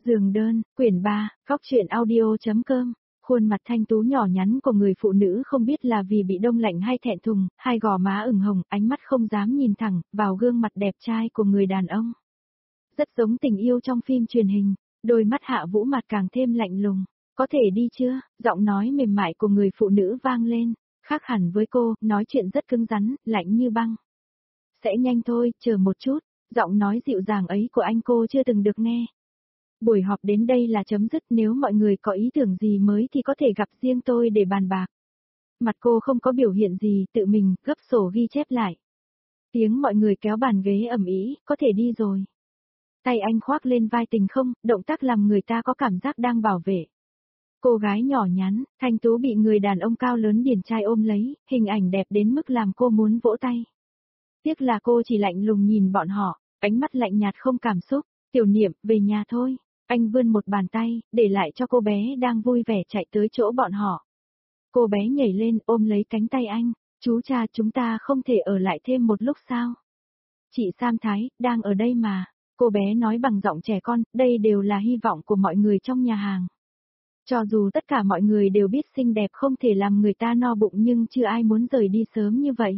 Giường đơn, quyển 3, góc truyện audio.com. Khuôn mặt thanh tú nhỏ nhắn của người phụ nữ không biết là vì bị đông lạnh hay thẹn thùng, hai gò má ửng hồng, ánh mắt không dám nhìn thẳng vào gương mặt đẹp trai của người đàn ông. Rất giống tình yêu trong phim truyền hình, đôi mắt Hạ Vũ mặt càng thêm lạnh lùng. Có thể đi chưa? Giọng nói mềm mại của người phụ nữ vang lên, khác hẳn với cô, nói chuyện rất cứng rắn, lạnh như băng. Sẽ nhanh thôi, chờ một chút, giọng nói dịu dàng ấy của anh cô chưa từng được nghe. Buổi họp đến đây là chấm dứt, nếu mọi người có ý tưởng gì mới thì có thể gặp riêng tôi để bàn bạc. Mặt cô không có biểu hiện gì, tự mình gấp sổ ghi chép lại. Tiếng mọi người kéo bàn ghế ầm ĩ, có thể đi rồi. Tay anh khoác lên vai Tình Không, động tác làm người ta có cảm giác đang bảo vệ. Cô gái nhỏ nhắn, thanh tú bị người đàn ông cao lớn điển trai ôm lấy, hình ảnh đẹp đến mức làm cô muốn vỗ tay. Tiếc là cô chỉ lạnh lùng nhìn bọn họ, ánh mắt lạnh nhạt không cảm xúc. Tiểu Niệm, về nhà thôi. Anh vươn một bàn tay, để lại cho cô bé đang vui vẻ chạy tới chỗ bọn họ. Cô bé nhảy lên ôm lấy cánh tay anh. Chú cha, chúng ta không thể ở lại thêm một lúc sao? Chị Sam Thái, đang ở đây mà. Cô bé nói bằng giọng trẻ con, đây đều là hy vọng của mọi người trong nhà hàng. Cho dù tất cả mọi người đều biết xinh đẹp không thể làm người ta no bụng nhưng chưa ai muốn rời đi sớm như vậy.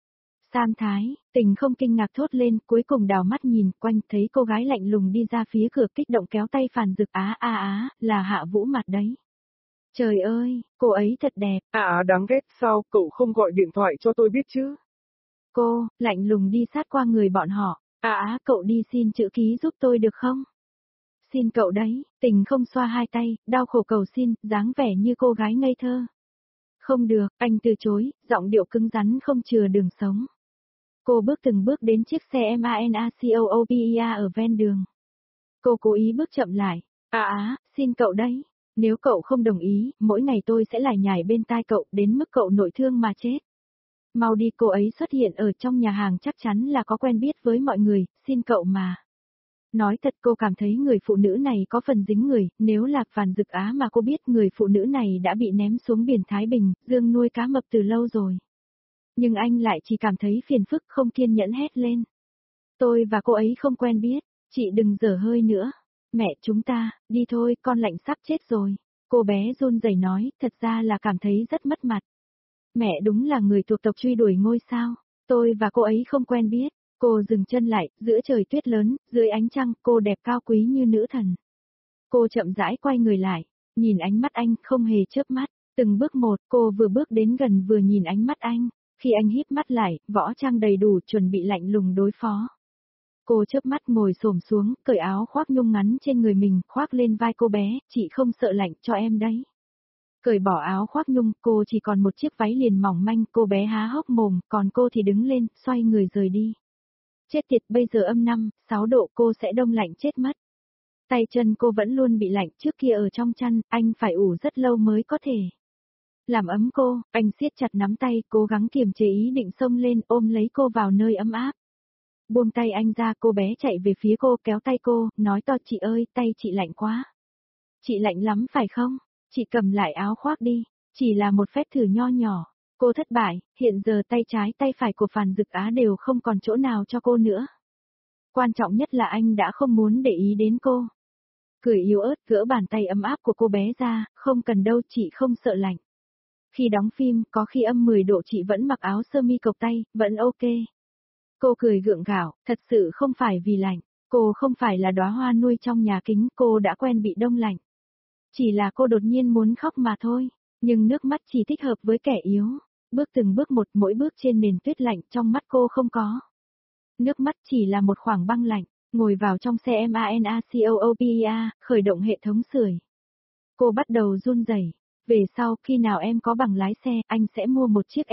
Sam Thái, Tình Không kinh ngạc thốt lên, cuối cùng đảo mắt nhìn quanh thấy cô gái lạnh lùng đi ra phía cửa kích động kéo tay Phàn Dực là Hạ Vũ mặt đấy. Trời ơi, cô ấy thật đẹp. Đáng ghét, sao cậu không gọi điện thoại cho tôi biết chứ? Cô, lạnh lùng đi sát qua người bọn họ. Cậu đi xin chữ ký giúp tôi được không? Xin cậu đấy, Tình Không xoa hai tay, đau khổ cầu xin, dáng vẻ như cô gái ngây thơ. Không được, anh từ chối, giọng điệu cứng rắn không chừa đường sống. Cô bước từng bước đến chiếc xe MANACOOPEA ở ven đường. Cô cố ý bước chậm lại. Xin cậu đấy. Nếu cậu không đồng ý, mỗi ngày tôi sẽ lải nhải bên tai cậu đến mức cậu nội thương mà chết. Mau đi, cô ấy xuất hiện ở trong nhà hàng chắc chắn là có quen biết với mọi người, xin cậu mà. Nói thật cô cảm thấy người phụ nữ này có phần dính người, nếu là Phàn Dực mà cô biết người phụ nữ này đã bị ném xuống biển Thái Bình, Dương nuôi cá mập từ lâu rồi. Nhưng anh lại chỉ cảm thấy phiền phức không kiên nhẫn hét lên. Tôi và cô ấy không quen biết, chị đừng dở hơi nữa. Mẹ chúng ta, đi thôi, con lạnh sắp chết rồi. Cô bé run rẩy nói, thật ra là cảm thấy rất mất mặt. Mẹ đúng là người thuộc tộc truy đuổi ngôi sao. Tôi và cô ấy không quen biết. Cô dừng chân lại, giữa trời tuyết lớn, dưới ánh trăng, cô đẹp cao quý như nữ thần. Cô chậm rãi quay người lại, nhìn ánh mắt anh, không hề chớp mắt. Từng bước một, cô vừa bước đến gần vừa nhìn ánh mắt anh. Khi anh híp mắt lại, võ trang đầy đủ chuẩn bị lạnh lùng đối phó. Cô chớp mắt ngồi xổm xuống, cởi áo khoác nhung ngắn trên người mình, khoác lên vai cô bé, chị không sợ lạnh cho em đấy. Cởi bỏ áo khoác nhung, cô chỉ còn một chiếc váy liền mỏng manh, cô bé há hốc mồm, còn cô thì đứng lên, xoay người rời đi. Chết tiệt, bây giờ âm 5, 6 độ cô sẽ đông lạnh chết mất. Tay chân cô vẫn luôn bị lạnh, trước kia ở trong chăn, anh phải ủ rất lâu mới có thể. Làm ấm cô, anh siết chặt nắm tay, cố gắng kiềm chế ý định xông lên, ôm lấy cô vào nơi ấm áp. Buông tay anh ra, cô bé chạy về phía cô, kéo tay cô, nói to, chị ơi, tay chị lạnh quá. Chị lạnh lắm phải không? Chị cầm lại áo khoác đi, chỉ là một phép thử nho nhỏ. Cô thất bại, hiện giờ tay trái tay phải của Phàn Dực đều không còn chỗ nào cho cô nữa. Quan trọng nhất là anh đã không muốn để ý đến cô. Cười yếu ớt gỡ bàn tay ấm áp của cô bé ra, không cần đâu, chị không sợ lạnh. Khi đóng phim, có khi âm 10 độ chị vẫn mặc áo sơ mi cộc tay, vẫn ok. Cô cười gượng gạo, thật sự không phải vì lạnh, cô không phải là đóa hoa nuôi trong nhà kính, cô đã quen bị đông lạnh. Chỉ là cô đột nhiên muốn khóc mà thôi, nhưng nước mắt chỉ thích hợp với kẻ yếu. Bước từng bước một, mỗi bước trên nền tuyết lạnh, trong mắt cô không có. Nước mắt chỉ là một khoảng băng lạnh, ngồi vào trong xe MANACOOPEA, khởi động hệ thống sưởi. Cô bắt đầu run rẩy. Về sau, khi nào em có bằng lái xe, anh sẽ mua một chiếc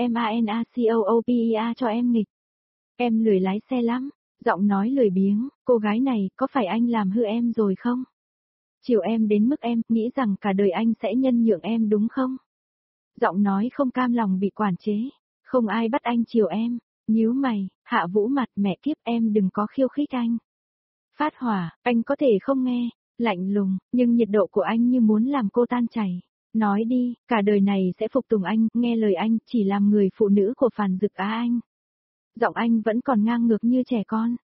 MANACOOPEA cho em nghịch. Em lười lái xe lắm, giọng nói lười biếng, cô gái này, có phải anh làm hư em rồi không? Chiều em đến mức em nghĩ rằng cả đời anh sẽ nhân nhượng em đúng không? Giọng nói không cam lòng bị quản chế, không ai bắt anh chiều em, nhíu mày, Hạ Vũ mặt, mẹ kiếp em đừng có khiêu khích anh. Phát hỏa, anh có thể không nghe, lạnh lùng, nhưng nhiệt độ của anh như muốn làm cô tan chảy. Nói đi, cả đời này sẽ phục tùng anh, nghe lời anh, chỉ làm người phụ nữ của Phàn Dực anh. Giọng anh vẫn còn ngang ngược như trẻ con.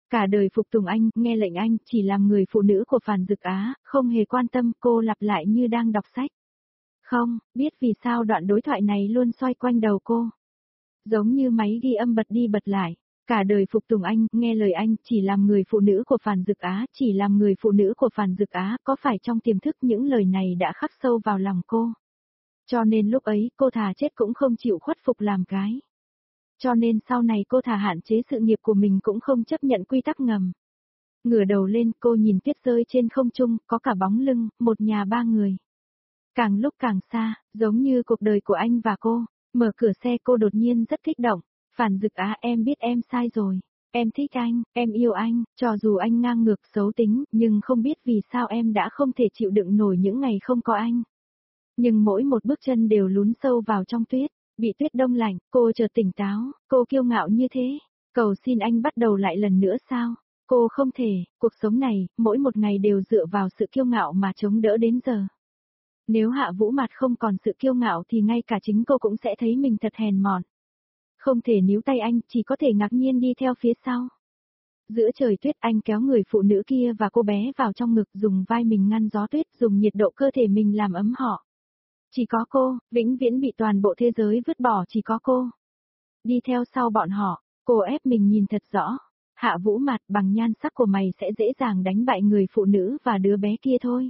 Cả đời phục tùng anh, nghe lệnh anh, chỉ làm người phụ nữ của Phàn Dực Á, không hề quan tâm, cô lặp lại như đang đọc sách. Không, biết vì sao đoạn đối thoại này luôn xoay quanh đầu cô. Giống như máy ghi âm bật đi bật lại. Cả đời phục tùng anh, nghe lời anh, chỉ làm người phụ nữ của Phàn Dực Á, chỉ làm người phụ nữ của Phàn Dực Á, có phải trong tiềm thức những lời này đã khắc sâu vào lòng cô? Cho nên lúc ấy, cô thà chết cũng không chịu khuất phục làm cái. Cho nên sau này cô thà hạn chế sự nghiệp của mình cũng không chấp nhận quy tắc ngầm. Ngửa đầu lên, cô nhìn tuyết rơi trên không trung, có cả bóng lưng, một nhà ba người. Càng lúc càng xa, giống như cuộc đời của anh và cô. Mở cửa xe cô đột nhiên rất kích động. Phàn Dực Á, em biết em sai rồi. Em thích anh, em yêu anh, cho dù anh ngang ngược xấu tính, nhưng không biết vì sao em đã không thể chịu đựng nổi những ngày không có anh. Nhưng mỗi một bước chân đều lún sâu vào trong tuyết, bị tuyết đông lạnh, cô chợt tỉnh táo, cô kiêu ngạo như thế. Cầu xin anh bắt đầu lại lần nữa sao? Cô không thể, cuộc sống này, mỗi một ngày đều dựa vào sự kiêu ngạo mà chống đỡ đến giờ. Nếu Hạ Vũ Mạt không còn sự kiêu ngạo thì ngay cả chính cô cũng sẽ thấy mình thật hèn mọn. Không thể níu tay anh, chỉ có thể ngạc nhiên đi theo phía sau. Giữa trời tuyết anh kéo người phụ nữ kia và cô bé vào trong ngực, dùng vai mình ngăn gió tuyết, dùng nhiệt độ cơ thể mình làm ấm họ. Chỉ có cô, vĩnh viễn bị toàn bộ thế giới vứt bỏ, chỉ có cô. Đi theo sau bọn họ, cô ép mình nhìn thật rõ. Hạ Vũ Mạt, bằng nhan sắc của mày sẽ dễ dàng đánh bại người phụ nữ và đứa bé kia thôi.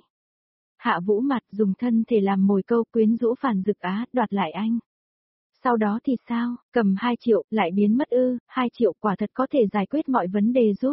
Hạ Vũ Mạt dùng thân thể làm mồi câu, quyến rũ Phàn Dực Á, đoạt lại anh. Sau đó thì sao, cầm 2 triệu, lại biến mất ư, 2 triệu quả thật có thể giải quyết mọi vấn đề giúp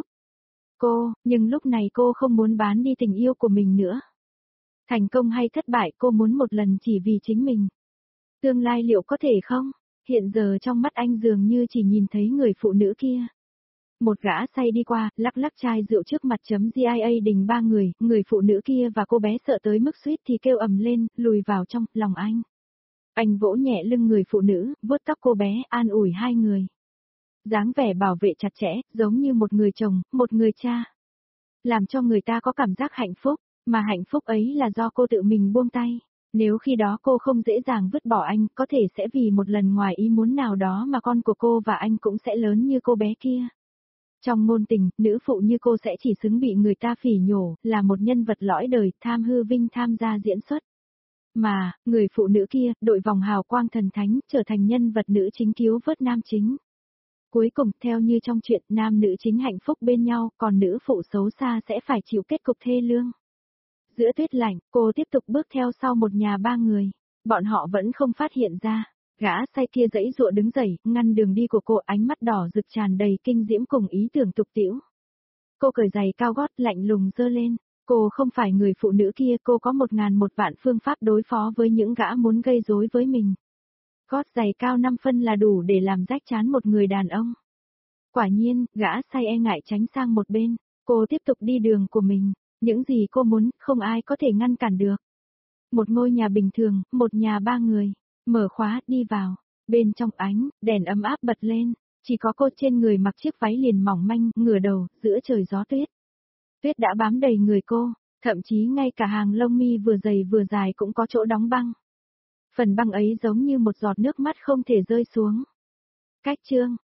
cô, nhưng lúc này cô không muốn bán đi tình yêu của mình nữa. Thành công hay thất bại cô muốn một lần chỉ vì chính mình. Tương lai liệu có thể không? Hiện giờ trong mắt anh dường như chỉ nhìn thấy người phụ nữ kia. Một gã say đi qua, lắc lắc chai rượu trước mặt GIA đình ba người phụ nữ kia và cô bé sợ tới mức suýt thì kêu ầm lên, lùi vào trong lòng anh. Anh vỗ nhẹ lưng người phụ nữ, vuốt tóc cô bé, an ủi hai người. Dáng vẻ bảo vệ chặt chẽ, giống như một người chồng, một người cha. Làm cho người ta có cảm giác hạnh phúc, mà hạnh phúc ấy là do cô tự mình buông tay. Nếu khi đó cô không dễ dàng vứt bỏ anh, có thể sẽ vì một lần ngoài ý muốn nào đó mà con của cô và anh cũng sẽ lớn như cô bé kia. Trong ngôn tình, nữ phụ như cô sẽ chỉ xứng bị người ta phỉ nhổ, là một nhân vật lõi đời, tham hư vinh tham gia diễn xuất. Mà, người phụ nữ kia, đội vòng hào quang thần thánh, trở thành nhân vật nữ chính cứu vớt nam chính. Cuối cùng, theo như trong chuyện, nam nữ chính hạnh phúc bên nhau, còn nữ phụ xấu xa sẽ phải chịu kết cục thê lương. Giữa tuyết lạnh, cô tiếp tục bước theo sau một nhà ba người. Bọn họ vẫn không phát hiện ra. Gã say kia giãy giụa đứng dậy, ngăn đường đi của cô, ánh mắt đỏ rực tràn đầy kinh diễm cùng ý tưởng tục tĩu. Cô cởi giày cao gót lạnh lùng giơ lên. Cô không phải người phụ nữ kia, cô có 1001 vạn phương pháp đối phó với những gã muốn gây rối với mình. Gót giày cao 5 phân là đủ để làm rách trán một người đàn ông. Quả nhiên, gã say e ngại tránh sang một bên. Cô tiếp tục đi đường của mình. Những gì cô muốn, không ai có thể ngăn cản được. Một ngôi nhà bình thường, một nhà ba người. Mở khóa, đi vào. Bên trong ánh, đèn ấm áp bật lên. Chỉ có cô trên người mặc chiếc váy liền mỏng manh, ngửa đầu, giữa trời gió tuyết. Tuyết đã bám đầy người cô, thậm chí ngay cả hàng lông mi vừa dày vừa dài cũng có chỗ đóng băng. Phần băng ấy giống như một giọt nước mắt không thể rơi xuống. Cách chương